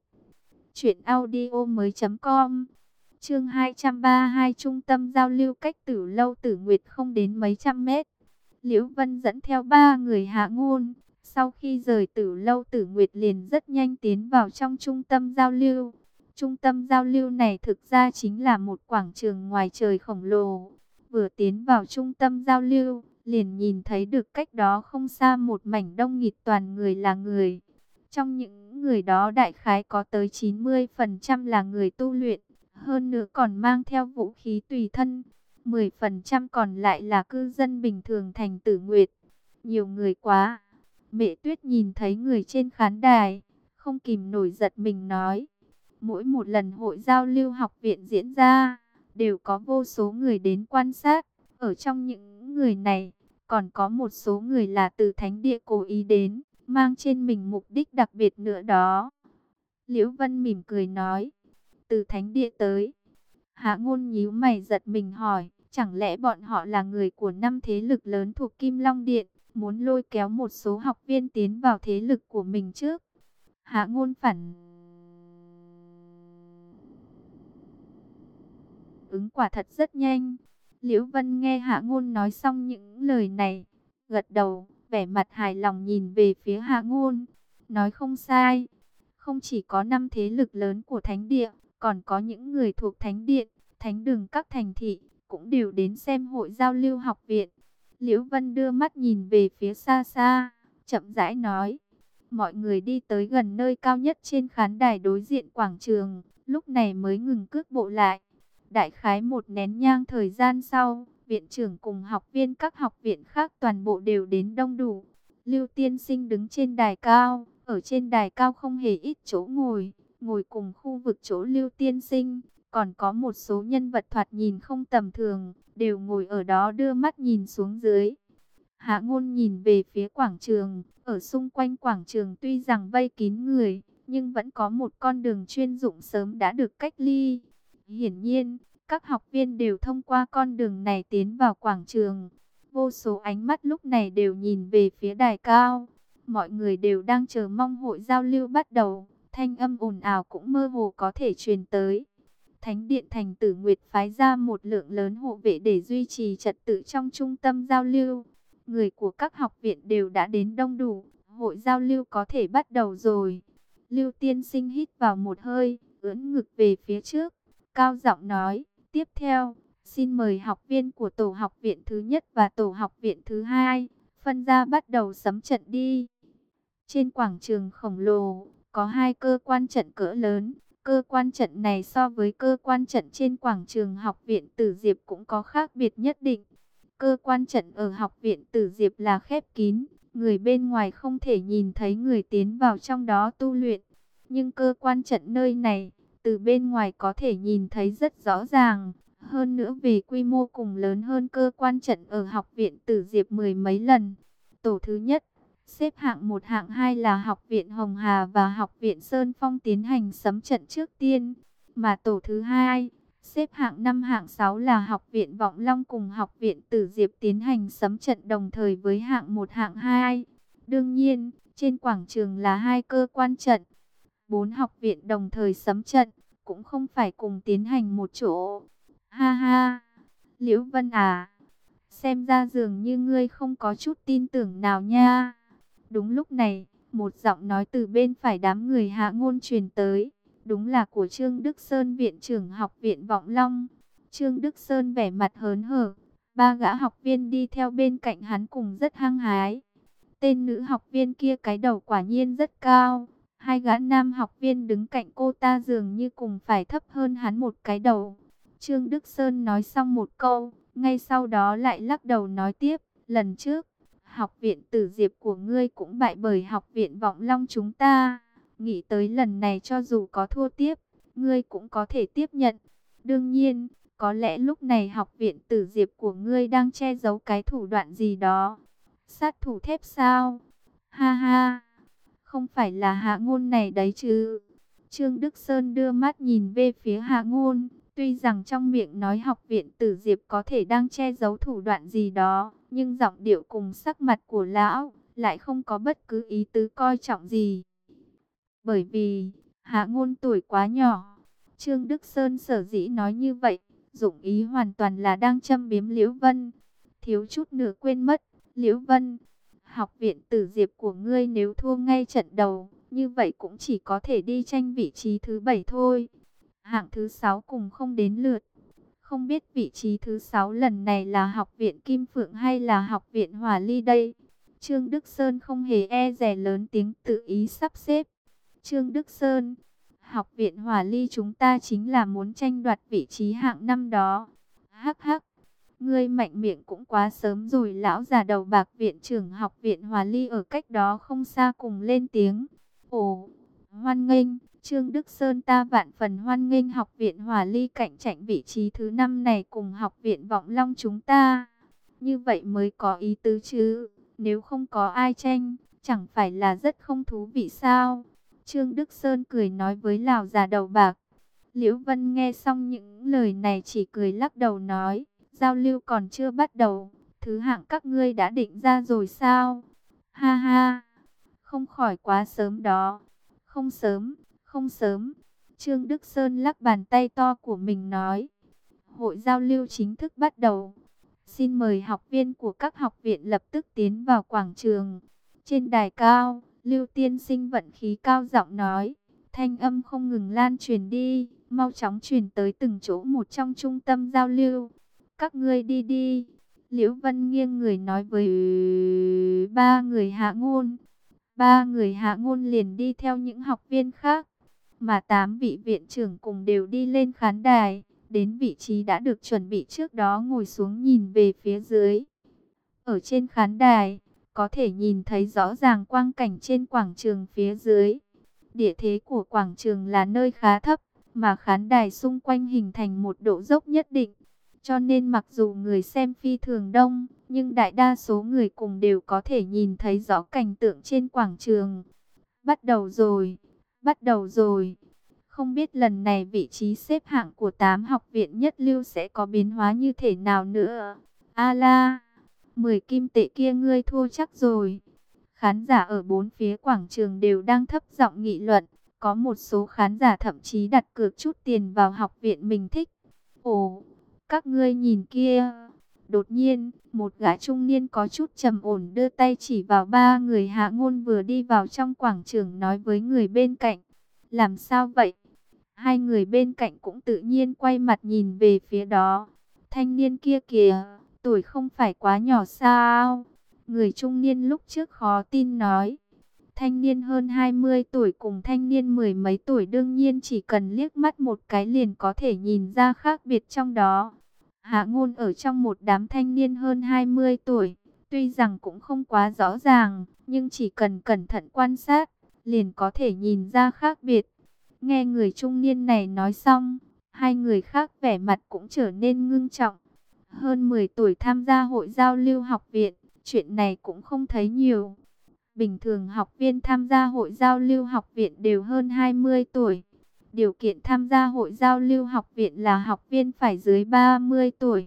[SPEAKER 1] truyệnaudiomoi.com. Chương 232, trung tâm giao lưu cách Tử Lâu Tử Nguyệt không đến mấy trăm mét. Liễu Vân dẫn theo 3 người Hạ Ngôn, sau khi rời Tử Lâu Tử Nguyệt liền rất nhanh tiến vào trong trung tâm giao lưu. Trung tâm giao lưu này thực ra chính là một quảng trường ngoài trời khổng lồ. Vừa tiến vào trung tâm giao lưu, liền nhìn thấy được cách đó không xa một mảnh đông nghịt toàn người là người. Trong những người đó đại khái có tới 90% là người tu luyện, hơn nữa còn mang theo vũ khí tùy thân. 10% còn lại là cư dân bình thường thành Tử Nguyệt. Nhiều người quá. Mẹ Tuyết nhìn thấy người trên khán đài, không kìm nổi giật mình nói. Mỗi một lần hội giao lưu học viện diễn ra, đều có vô số người đến quan sát. Ở trong những người này, còn có một số người là từ thánh địa cố ý đến, mang trên mình mục đích đặc biệt nữa đó. Liễu Vân mỉm cười nói, từ thánh địa tới. Hạ Ngôn nhíu mày giật mình hỏi, chẳng lẽ bọn họ là người của 5 thế lực lớn thuộc Kim Long Điện, muốn lôi kéo một số học viên tiến vào thế lực của mình trước? Hạ Ngôn phản ứng quả thật rất nhanh. Liễu Vân nghe Hạ Ngôn nói xong những lời này, gật đầu, vẻ mặt hài lòng nhìn về phía Hạ Ngôn. Nói không sai, không chỉ có 5 thế lực lớn của thánh địa, còn có những người thuộc thánh điện, thánh đường các thành thị, cũng đều đến xem hội giao lưu học viện. Liễu Vân đưa mắt nhìn về phía xa xa, chậm rãi nói. Mọi người đi tới gần nơi cao nhất trên khán đài đối diện quảng trường, lúc này mới ngừng cước bộ lại. Đại khái một nén nhang thời gian sau, viện trưởng cùng học viên các học viện khác toàn bộ đều đến đông đủ. Lưu Tiên Sinh đứng trên đài cao, ở trên đài cao không hề ít chỗ ngồi, ngồi cùng khu vực chỗ Lưu Tiên Sinh. Còn có một số nhân vật thoạt nhìn không tầm thường, đều ngồi ở đó đưa mắt nhìn xuống dưới. Hạ Ngôn nhìn về phía quảng trường, ở xung quanh quảng trường tuy rằng vây kín người, nhưng vẫn có một con đường chuyên dụng sớm đã được cách ly. Hiển nhiên, các học viên đều thông qua con đường này tiến vào quảng trường. Vô số ánh mắt lúc này đều nhìn về phía đài cao. Mọi người đều đang chờ mong hội giao lưu bắt đầu, thanh âm ồn ào cũng mơ hồ có thể truyền tới. Thánh điện Thành Tử Nguyệt phái ra một lượng lớn hộ vệ để duy trì trật tự trong trung tâm giao lưu. Người của các học viện đều đã đến đông đủ, hội giao lưu có thể bắt đầu rồi. Lưu Tiên Sinh hít vào một hơi, ưỡn ngực về phía trước, cao giọng nói, tiếp theo, xin mời học viên của tổ học viện thứ nhất và tổ học viện thứ hai, phân ra bắt đầu sấm trận đi. Trên quảng trường khổng lồ, có hai cơ quan trận cỡ lớn. Cơ quan trận này so với cơ quan trận trên quảng trường học viện Tử Diệp cũng có khác biệt nhất định. Cơ quan trận ở học viện Tử Diệp là khép kín, người bên ngoài không thể nhìn thấy người tiến vào trong đó tu luyện. Nhưng cơ quan trận nơi này, từ bên ngoài có thể nhìn thấy rất rõ ràng. Hơn nữa về quy mô cùng lớn hơn cơ quan trận ở học viện Tử Diệp mười mấy lần. Tổ thứ nhất, xếp hạng 1 hạng 2 là học viện Hồng Hà và học viện Sơn Phong tiến hành sấm trận trước tiên. Mà tổ thứ hai, xếp hạng 5 hạng 6 là học viện Vọng Long cùng học viện Tử Diệp tiến hành sấm trận đồng thời với hạng 1 hạng 2. Đương nhiên, trên quảng trường là hai cơ quan trận. 4 học viện đồng thời sấm trận, cũng không phải cùng tiến hành một chỗ. Ha ha, Liễu Vân à, xem ra dường như ngươi không có chút tin tưởng nào nha. Đúng lúc này, một giọng nói từ bên phải đám người Hạ Ngôn truyền tới. Đúng là của Trương Đức Sơn, viện trưởng học viện Vọng Long. Trương Đức Sơn vẻ mặt hớn hở. Ba gã học viên đi theo bên cạnh hắn cùng rất hăng hái. Tên nữ học viên kia cái đầu quả nhiên rất cao. Hai gã nam học viên đứng cạnh cô ta dường như cùng phải thấp hơn hắn một cái đầu. Trương Đức Sơn nói xong một câu, ngay sau đó lại lắc đầu nói tiếp. Lần trước, học viện Tử Diệp của ngươi cũng bại bởi học viện Vọng Long chúng ta. Nghĩ tới lần này cho dù có thua tiếp, ngươi cũng có thể tiếp nhận. Đương nhiên, có lẽ lúc này học viện Tử Diệp của ngươi đang che giấu cái thủ đoạn gì đó. Sát thủ thép sao? Ha ha, không phải là Hạ Ngôn này đấy chứ? Trương Đức Sơn đưa mắt nhìn về phía Hạ Ngôn. Tuy rằng trong miệng nói học viện Tử Diệp có thể đang che giấu thủ đoạn gì đó, nhưng giọng điệu cùng sắc mặt của lão lại không có bất cứ ý tứ coi trọng gì. Bởi vì Hạ Ngôn tuổi quá nhỏ. Trương Đức Sơn sở dĩ nói như vậy, dụng ý hoàn toàn là đang châm biếm Liễu Vân. Thiếu chút nữa quên mất, Liễu Vân, học viện Tử Diệp của ngươi nếu thua ngay trận đầu, như vậy cũng chỉ có thể đi tranh vị trí thứ 7 thôi. Hạng thứ 6 cùng không đến lượt. Không biết vị trí thứ 6 lần này là học viện Kim Phượng hay là học viện Hỏa Ly đây? Trương Đức Sơn không hề e dè lớn tiếng tự ý sắp xếp. Trương Đức Sơn, học viện Hỏa Ly chúng ta chính là muốn tranh đoạt vị trí hạng 5 đó. Hắc hắc, ngươi mạnh miệng cũng quá sớm rồi. Lão già đầu bạc viện trưởng học viện Hỏa Ly ở cách đó không xa cùng lên tiếng. Ồ, hoan nghênh. Trương Đức Sơn ta vạn phần hoan nghênh học viện Hỏa Ly cạnh tranh vị trí thứ 5 này cùng học viện Vọng Long chúng ta. Như vậy mới có ý tứ chứ. Nếu không có ai tranh, chẳng phải là rất không thú vị sao? Trương Đức Sơn cười nói với lão già đầu bạc. Liễu Vân nghe xong những lời này chỉ cười lắc đầu nói. Giao lưu còn chưa bắt đầu. Thứ hạng các ngươi đã định ra rồi sao? Ha ha, không khỏi quá sớm đó. Không sớm. Không sớm, Trương Đức Sơn lắc bàn tay to của mình nói. Hội giao lưu chính thức bắt đầu. Xin mời học viên của các học viện lập tức tiến vào quảng trường. Trên đài cao, Lưu Tiên Sinh vận khí cao giọng nói. Thanh âm không ngừng lan truyền đi, mau chóng truyền tới từng chỗ một trong trung tâm giao lưu. Các ngươi đi đi, Liễu Vân nghiêng người nói với ba người Hạ Ngôn. Ba người Hạ Ngôn liền đi theo những học viên khác, mà 8 vị viện trưởng cùng đều đi lên khán đài, đến vị trí đã được chuẩn bị trước đó ngồi xuống nhìn về phía dưới. Ở trên khán đài, có thể nhìn thấy rõ ràng quang cảnh trên quảng trường phía dưới. Địa thế của quảng trường là nơi khá thấp, mà khán đài xung quanh hình thành một độ dốc nhất định. Cho nên mặc dù người xem phi thường đông, nhưng đại đa số người cùng đều có thể nhìn thấy rõ cảnh tượng trên quảng trường. Bắt đầu rồi, bắt đầu rồi. Không biết lần này vị trí xếp hạng của 8 học viện nhất lưu sẽ có biến hóa như thế nào nữa. A la, 10 kim tệ kia ngươi thua chắc rồi. Khán giả ở bốn phía quảng trường đều đang thấp giọng nghị luận. Có một số khán giả thậm chí đặt cược chút tiền vào học viện mình thích. Ồ, các ngươi nhìn kia. Đột nhiên, một gã trung niên có chút trầm ổn đưa tay chỉ vào ba người Hạ Ngôn vừa đi vào trong quảng trường nói với người bên cạnh. Làm sao vậy? Hai người bên cạnh cũng tự nhiên quay mặt nhìn về phía đó. Thanh niên kia kìa, tuổi không phải quá nhỏ sao? Người trung niên lúc trước khó tin nói. Thanh niên hơn 20 tuổi cùng thanh niên mười mấy tuổi đương nhiên chỉ cần liếc mắt một cái liền có thể nhìn ra khác biệt trong đó. Hạ Ngôn ở trong một đám thanh niên hơn 20 tuổi, tuy rằng cũng không quá rõ ràng, nhưng chỉ cần cẩn thận quan sát, liền có thể nhìn ra khác biệt. Nghe người trung niên này nói xong, hai người khác vẻ mặt cũng trở nên ngưng trọng. Hơn 10 tuổi tham gia hội giao lưu học viện, chuyện này cũng không thấy nhiều. Bình thường học viên tham gia hội giao lưu học viện đều hơn 20 tuổi. Điều kiện tham gia hội giao lưu học viện là học viên phải dưới 30 tuổi.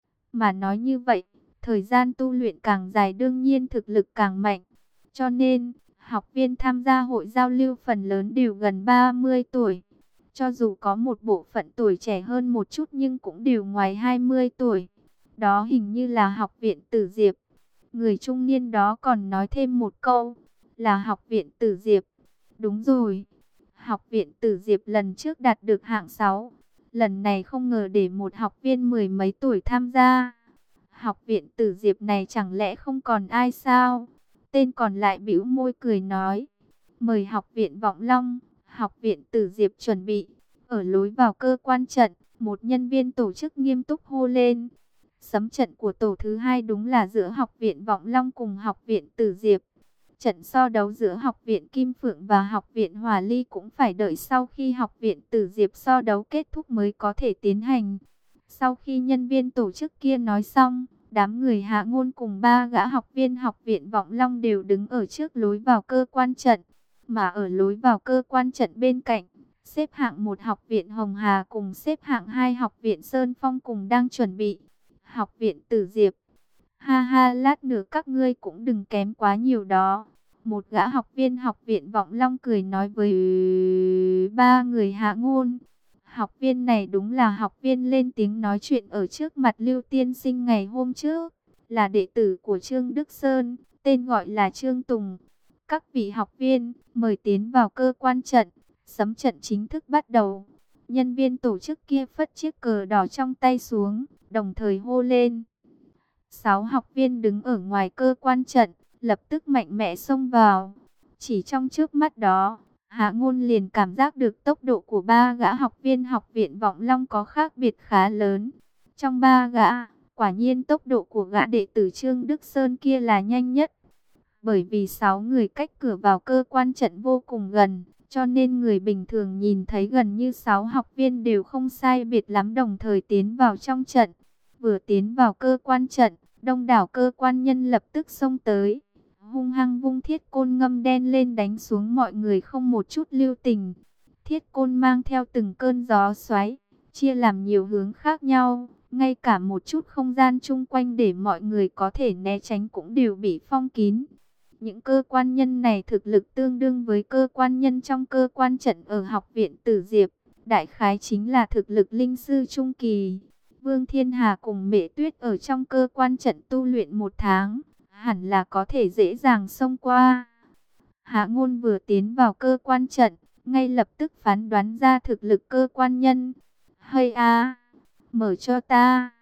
[SPEAKER 1] Mà nói như vậy, thời gian tu luyện càng dài đương nhiên thực lực càng mạnh. Cho nên, học viên tham gia hội giao lưu phần lớn đều gần 30 tuổi. Cho dù có một bộ phận tuổi trẻ hơn một chút nhưng cũng đều ngoài 20 tuổi. Đó hình như là học viện Tử Diệp. Người trung niên đó còn nói thêm một câu, là học viện Tử Diệp. Đúng rồi, học viện Tử Diệp lần trước đạt được hạng 6. Lần này không ngờ để một học viên mười mấy tuổi tham gia. Học viện Tử Diệp này chẳng lẽ không còn ai sao? Tên còn lại bĩu môi cười nói. Mời học viện Vọng Long, học viện Tử Diệp chuẩn bị. Ở lối vào cơ quan trận, một nhân viên tổ chức nghiêm túc hô lên. Sấm trận của tổ thứ hai đúng là giữa học viện Vọng Long cùng học viện Tử Diệp. Trận so đấu giữa học viện Kim Phượng và học viện Hòa Ly cũng phải đợi sau khi học viện Tử Diệp so đấu kết thúc mới có thể tiến hành. Sau khi nhân viên tổ chức kia nói xong, đám người Hạ Ngôn cùng ba gã học viên học viện Vọng Long đều đứng ở trước lối vào cơ quan trận. Mà ở lối vào cơ quan trận bên cạnh, xếp hạng 1 học viện Hồng Hà cùng xếp hạng 2 học viện Sơn Phong cùng đang chuẩn bị. Học viện Tử Diệp. Ha ha, lát nữa các ngươi cũng đừng kém quá nhiều đó. Một gã học viên học viện Vọng Long cười nói với ba người Hạ Ngôn. Học viên này đúng là học viên lên tiếng nói chuyện ở trước mặt Lưu Tiên Sinh ngày hôm trước. Là đệ tử của Trương Đức Sơn, tên gọi là Trương Tùng. Các vị học viên, mời tiến vào cơ quan trận. Sấm trận chính thức bắt đầu. Nhân viên tổ chức kia phất chiếc cờ đỏ trong tay xuống, đồng thời hô lên. 6 học viên đứng ở ngoài cơ quan trận, lập tức mạnh mẽ xông vào. Chỉ trong chớp mắt đó, Hạ Ngôn liền cảm giác được tốc độ của ba gã học viên học viện Vọng Long có khác biệt khá lớn. Trong ba gã, quả nhiên tốc độ của gã đệ tử Trương Đức Sơn kia là nhanh nhất. Bởi vì 6 người cách cửa vào cơ quan trận vô cùng gần, cho nên người bình thường nhìn thấy gần như 6 học viên đều không sai biệt lắm đồng thời tiến vào trong trận. Vừa tiến vào cơ quan trận, đông đảo cơ quan nhân lập tức xông tới, hung hăng vung thiết côn ngâm đen lên đánh xuống mọi người không một chút lưu tình. Thiết côn mang theo từng cơn gió xoáy, chia làm nhiều hướng khác nhau, ngay cả một chút không gian chung quanh để mọi người có thể né tránh cũng đều bị phong kín. Những cơ quan nhân này thực lực tương đương với cơ quan nhân trong cơ quan trận ở học viện Tử Diệp, đại khái chính là thực lực linh sư trung kỳ. Vương Thiên Hà cùng Mễ Tuyết ở trong cơ quan trận tu luyện 1 tháng, hẳn là có thể dễ dàng xông qua. Hạ Ngôn vừa tiến vào cơ quan trận, ngay lập tức phán đoán ra thực lực cơ quan nhân. Hây a, mở cho ta.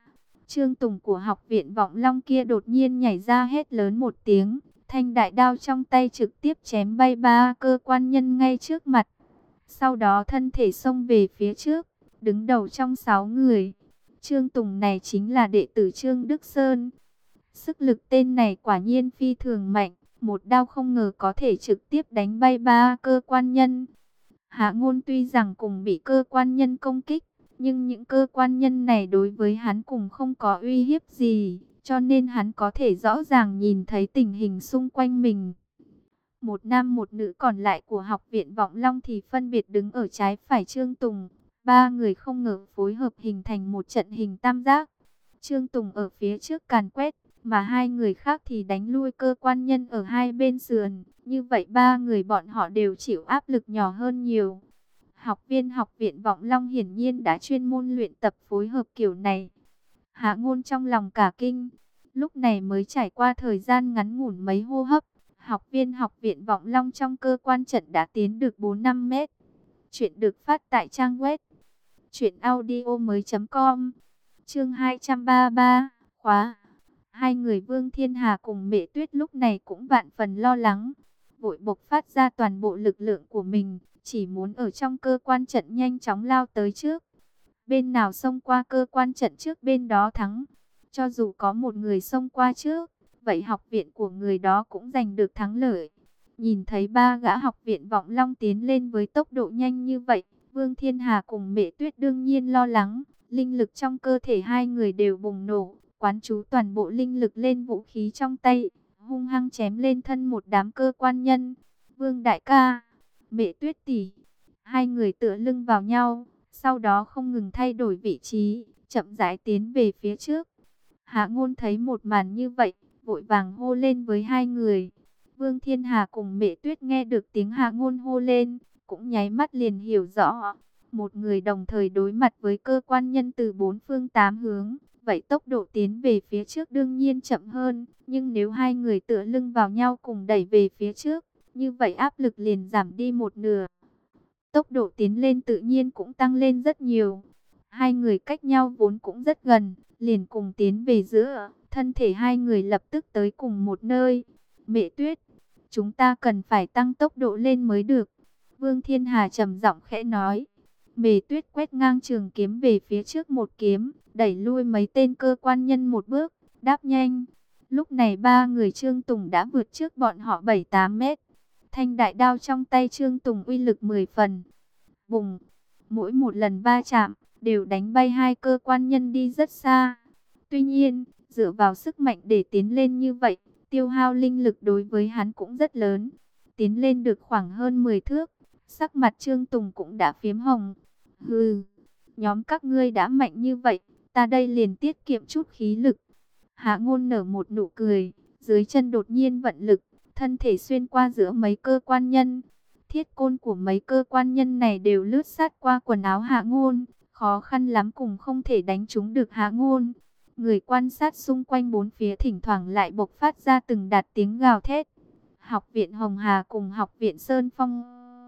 [SPEAKER 1] Trương Tùng của học viện Vọng Long kia đột nhiên nhảy ra hét lớn một tiếng, thanh đại đao trong tay trực tiếp chém bay ba cơ quan nhân ngay trước mặt. Sau đó thân thể xông về phía trước, đứng đầu trong 6 người. Trương Tùng này chính là đệ tử Trương Đức Sơn. Sức lực tên này quả nhiên phi thường mạnh, một đao không ngờ có thể trực tiếp đánh bay ba cơ quan nhân. Hạ Ngôn tuy rằng cùng bị cơ quan nhân công kích, nhưng những cơ quan nhân này đối với hắn cùng không có uy hiếp gì, cho nên hắn có thể rõ ràng nhìn thấy tình hình xung quanh mình. Một nam một nữ còn lại của học viện Vọng Long thì phân biệt đứng ở trái phải Trương Tùng. Ba người không ngờ phối hợp hình thành một trận hình tam giác. Trương Tùng ở phía trước càn quét, mà hai người khác thì đánh lui cơ quan nhân ở hai bên sườn. Như vậy ba người bọn họ đều chịu áp lực nhỏ hơn nhiều. Học viên học viện Vọng Long hiển nhiên đã chuyên môn luyện tập phối hợp kiểu này. Hạ Ngôn trong lòng cả kinh, lúc này mới trải qua thời gian ngắn ngủn mấy hô hấp. Học viên học viện Vọng Long trong cơ quan trận đã tiến được 4-5 mét. Chuyện được phát tại trang web truyệnaudiomoi.com. Chương 233, khóa. Hai người Vương Thiên Hà cùng Mễ Tuyết lúc này cũng vạn phần lo lắng, vội bộc phát ra toàn bộ lực lượng của mình, chỉ muốn ở trong cơ quan trận nhanh chóng lao tới trước. Bên nào xông qua cơ quan trận trước bên đó thắng. Cho dù có một người xông qua trước, vậy học viện của người đó cũng giành được thắng lợi. Nhìn thấy ba gã học viện Vọng Long tiến lên với tốc độ nhanh như vậy, Vương Thiên Hà cùng Mễ Tuyết đương nhiên lo lắng. Linh lực trong cơ thể hai người đều bùng nổ, quán chú toàn bộ linh lực lên vũ khí trong tay, hung hăng chém lên thân một đám cơ quan nhân. Vương đại ca, Mễ Tuyết tỷ, hai người tựa lưng vào nhau, sau đó không ngừng thay đổi vị trí, chậm rãi tiến về phía trước. Hạ Ngôn thấy một màn như vậy, vội vàng hô lên với hai người. Vương Thiên Hà cùng Mễ Tuyết nghe được tiếng Hạ Ngôn hô lên, cũng nháy mắt liền hiểu rõ. Một người đồng thời đối mặt với cơ quan nhân từ 4 phương 8 hướng, vậy tốc độ tiến về phía trước đương nhiên chậm hơn. Nhưng nếu hai người tựa lưng vào nhau cùng đẩy về phía trước, như vậy áp lực liền giảm đi một nửa. Tốc độ tiến lên tự nhiên cũng tăng lên rất nhiều. Hai người cách nhau vốn cũng rất gần, liền cùng tiến về giữa, thân thể hai người lập tức tới cùng một nơi. Mễ Tuyết, chúng ta cần phải tăng tốc độ lên mới được. Vương Thiên Hà trầm giọng khẽ nói. Mễ Tuyết quét ngang trường kiếm về phía trước một kiếm, đẩy lui mấy tên cơ quan nhân một bước, đáp nhanh. Lúc này ba người Trương Tùng đã vượt trước bọn họ 7-8 mét. Thanh đại đao trong tay Trương Tùng uy lực 10 phần. Bùng, mỗi một lần va chạm, đều đánh bay hai cơ quan nhân đi rất xa. Tuy nhiên, dựa vào sức mạnh để tiến lên như vậy, tiêu hao linh lực đối với hắn cũng rất lớn. Tiến lên được khoảng hơn 10 thước, sắc mặt Trương Tùng cũng đã phiếm hồng. Hừ, nhóm các ngươi đã mạnh như vậy, ta đây liền tiết kiệm chút khí lực. Hạ Ngôn nở một nụ cười, dưới chân đột nhiên vận lực, thân thể xuyên qua giữa mấy cơ quan nhân. Thiết côn của mấy cơ quan nhân này đều lướt sát qua quần áo Hạ Ngôn, khó khăn lắm cùng không thể đánh trúng được Hạ Ngôn. Người quan sát xung quanh bốn phía thỉnh thoảng lại bộc phát ra từng đợt tiếng gào thét. Học viện Hồng Hà cùng học viện Sơn Phong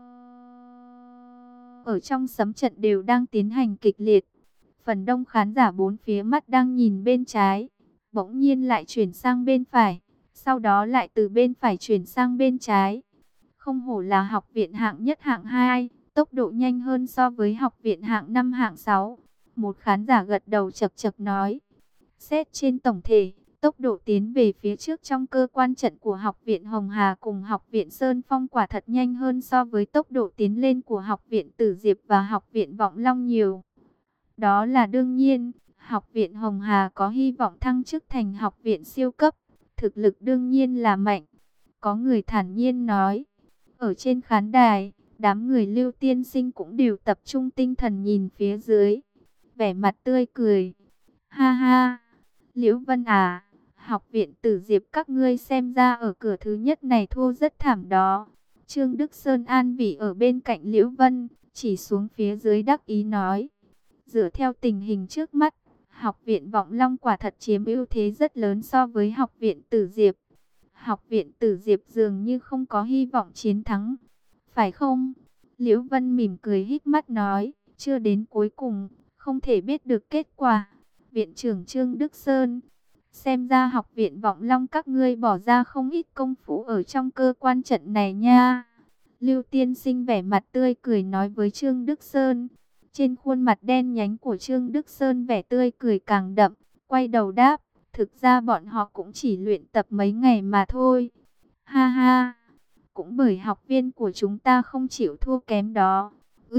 [SPEAKER 1] ở trong sấm trận đều đang tiến hành kịch liệt. Phần đông khán giả bốn phía mắt đang nhìn bên trái, bỗng nhiên lại chuyển sang bên phải, sau đó lại từ bên phải chuyển sang bên trái. Không hổ là học viện hạng nhất hạng 2, tốc độ nhanh hơn so với học viện hạng 5 hạng 6. Một khán giả gật đầu chậc chậc nói. Xét trên tổng thể, tốc độ tiến về phía trước trong cơ quan trận của học viện Hồng Hà cùng học viện Sơn Phong quả thật nhanh hơn so với tốc độ tiến lên của học viện Tử Diệp và học viện Vọng Long nhiều. Đó là đương nhiên, học viện Hồng Hà có hy vọng thăng chức thành học viện siêu cấp, thực lực đương nhiên là mạnh. Có người thản nhiên nói. Ở trên khán đài, đám người Lưu tiên sinh cũng đều tập trung tinh thần nhìn phía dưới, vẻ mặt tươi cười. Ha ha, Liễu Vân à, học viện Tử Diệp các ngươi xem ra ở cửa thứ nhất này thua rất thảm đó. Trương Đức Sơn an vị ở bên cạnh Liễu Vân, chỉ xuống phía dưới đắc ý nói. Dựa theo tình hình trước mắt, học viện Vọng Long quả thật chiếm ưu thế rất lớn so với học viện Tử Diệp. Học viện Tử Diệp dường như không có hy vọng chiến thắng. Phải không? Liễu Vân mỉm cười híp mắt nói, chưa đến cuối cùng, không thể biết được kết quả. viện trưởng Trương Đức Sơn. Xem ra học viện Vọng Long các ngươi bỏ ra không ít công phu ở trong cơ quan trận này nha. Lưu tiên sinh vẻ mặt tươi cười nói với Trương Đức Sơn. Trên khuôn mặt đen nhánh của Trương Đức Sơn vẻ tươi cười càng đậm, quay đầu đáp, thực ra bọn họ cũng chỉ luyện tập mấy ngày mà thôi. Ha ha, cũng bởi học viên của chúng ta không chịu thua kém đó.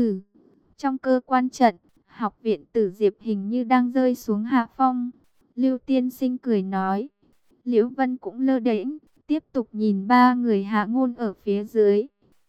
[SPEAKER 1] Trong cơ quan trận, học viện Tử Diệp hình như đang rơi xuống hạ phong. Lưu tiên sinh cười nói. Liễu Vân cũng lơ đễnh, tiếp tục nhìn ba người Hạ Ngôn ở phía dưới.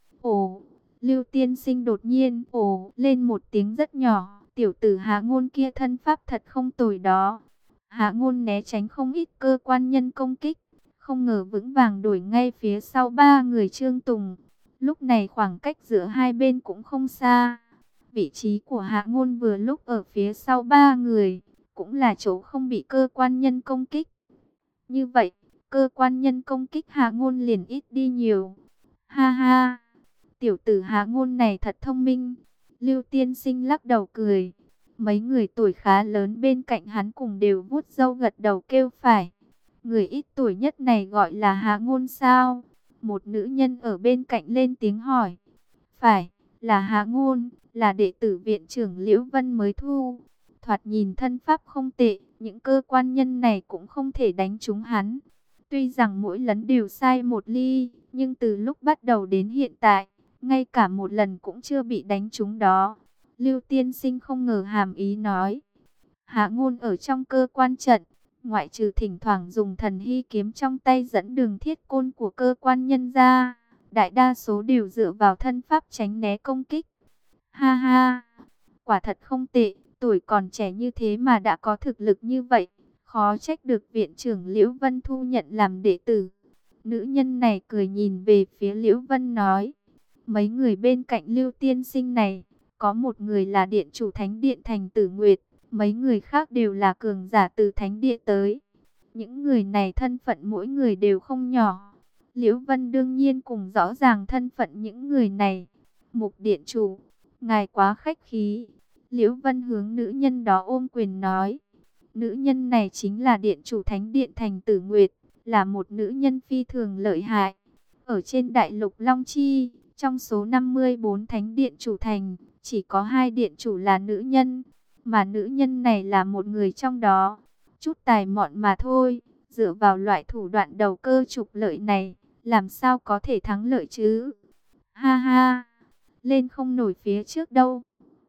[SPEAKER 1] Ồ, Lưu tiên sinh đột nhiên ồ lên một tiếng rất nhỏ. Tiểu tử Hạ Ngôn kia thân pháp thật không tồi đó. Hạ Ngôn né tránh không ít cơ quan nhân công kích, không ngờ vững vàng đuổi ngay phía sau ba người Trương Tùng. Lúc này khoảng cách giữa hai bên cũng không xa. Vị trí của Hạ Ngôn vừa lúc ở phía sau ba người, cũng là chỗ không bị cơ quan nhân công kích. Như vậy, cơ quan nhân công kích Hạ Ngôn liền ít đi nhiều. Ha ha, tiểu tử Hạ Ngôn này thật thông minh. Lưu tiên sinh lắc đầu cười. Mấy người tuổi khá lớn bên cạnh hắn cùng đều vuốt râu gật đầu kêu phải. Người ít tuổi nhất này gọi là Hạ Ngôn sao? Một nữ nhân ở bên cạnh lên tiếng hỏi. Phải, là Hạ Ngôn, là đệ tử viện trưởng Liễu Vân mới thu. Thoạt nhìn thân pháp không tệ, những cơ quan nhân này cũng không thể đánh trúng hắn. Tuy rằng mỗi lần đều sai một ly, nhưng từ lúc bắt đầu đến hiện tại, ngay cả một lần cũng chưa bị đánh trúng đó. Lưu tiên sinh không ngờ hàm ý nói. Hạ Ngôn ở trong cơ quan trận, ngoại trừ thỉnh thoảng dùng thần hy kiếm trong tay dẫn đường thiết côn của cơ quan nhân ra, đại đa số đều dựa vào thân pháp tránh né công kích. Ha ha, quả thật không tệ, tuổi còn trẻ như thế mà đã có thực lực như vậy, khó trách được viện trưởng Liễu Vân thu nhận làm đệ tử. Nữ nhân này cười nhìn về phía Liễu Vân nói, mấy người bên cạnh Lưu tiên sinh này, có một người là điện chủ Thánh Điện Thành Tử Nguyệt, mấy người khác đều là cường giả từ Thánh Địa tới. Những người này thân phận mỗi người đều không nhỏ. Liễu Vân đương nhiên cùng rõ ràng thân phận những người này. Mục điện chủ, ngài quá khách khí. Liễu Vân hướng nữ nhân đó ôm quyền nói. Nữ nhân này chính là điện chủ Thánh Điện Thành Tử Nguyệt, là một nữ nhân phi thường lợi hại. Ở trên đại lục Long Chi, trong số 54 thánh điện chủ thành, chỉ có 2 điện chủ là nữ nhân, mà nữ nhân này là một người trong đó. Chút tài mọn mà thôi, dựa vào loại thủ đoạn đầu cơ trục lợi này, làm sao có thể thắng lợi chứ? Ha ha, lên không nổi phía trước đâu.